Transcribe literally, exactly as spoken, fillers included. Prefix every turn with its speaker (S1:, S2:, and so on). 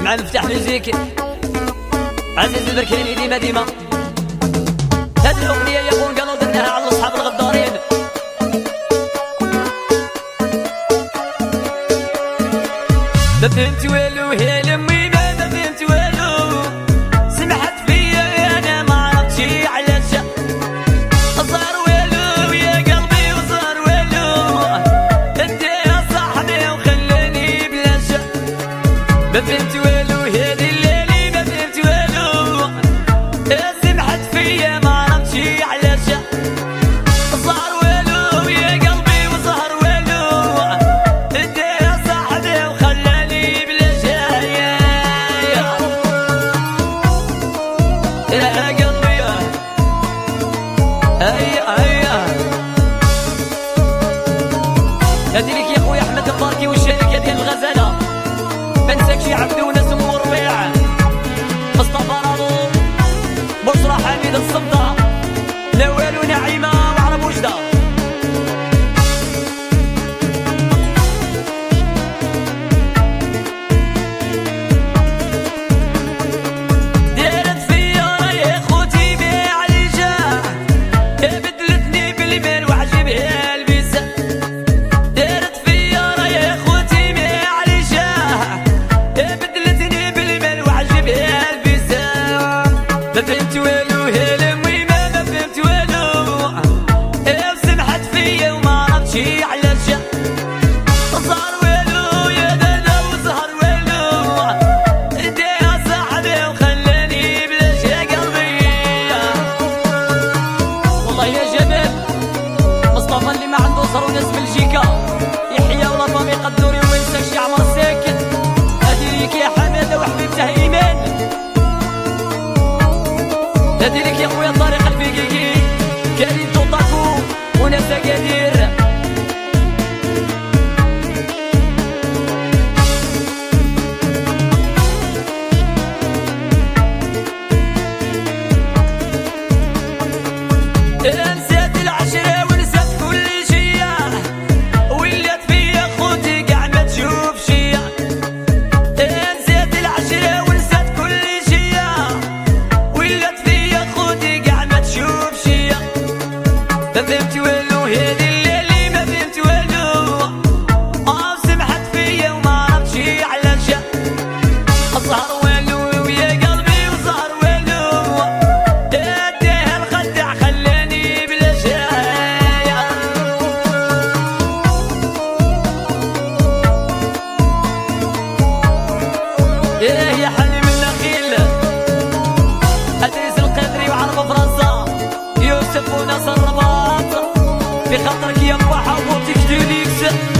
S1: مع مفتاح ميوزيك عزيز البركاني ديما ديما. هذه الأغنية يقول قالوا درناها على أصحاب الغدارين. ما فهمت والو هي لمي ما فهمت والو، سمحت فيا أنا ما عرفتش علاش. صار والو يا قلبي وصار والو، أنت يا صاحبي وخلاني بلاش. ما فهمت والو هذه الليلة ما فهمت والو، سمحت فيا ما عرفتش علاش. صار والو يا قلبي وصار والو، أنت يا صاحبي وخلاني بلاش. يا قلبي هيا هيا هادي ليك يا خويا احمد الباركي والشركه ديال الغزاله. ما نساكش يا عبدو وناس ام ربيع، مصطفى رادو، بشرى حميد الصمده، نوال ونعيمه وعرب وجده. دارت فيا راهي خوتي بيع لي جاه، بدلتني بالمال وعجبها البيسه. دارت فيا راهي خوتي بيع لي جاه، بدلتني بالمال وعجبها البيسه. ما فهمت والو هي لمي ما ما فهمت والو، سمحت فيا وما عرفتش علاش. صار والو يا دادا وزهر والو، انت يا صاحبي وخلاني بلاش. يا قلبي والله يا جمال مصطفى اللي ما عنده صار وناس بلجيكا، يحيى ولا فامي قدوري وما ينساكش عمر ساكن. هادي ليك يا حماده وحبيبته ايمان، هادي ليك يا خويا طارق الفيكيكي، كريم توطاكو وناس اكادير. نسيت العشرة ونسيت كل شي، ولات فيا خوتي كاع ما تشوف شي. نسيت العشرة ونسيت كل شي، ولات فيا خوتي كاع ما تشوف شي. ما فهمت والو هذه الليلة ما فهمت والو، اه سمحت فيا وما عرفتش علاش. صار والو يا قلبي وصار والو، داه الخدع خلاني بلاش. ايه يا حليم النخيل، ادريس القدري وعرب فرنسا، يوسف وناصر الرباط، بخاطرك يا بوحه وبوتيك دوليكس.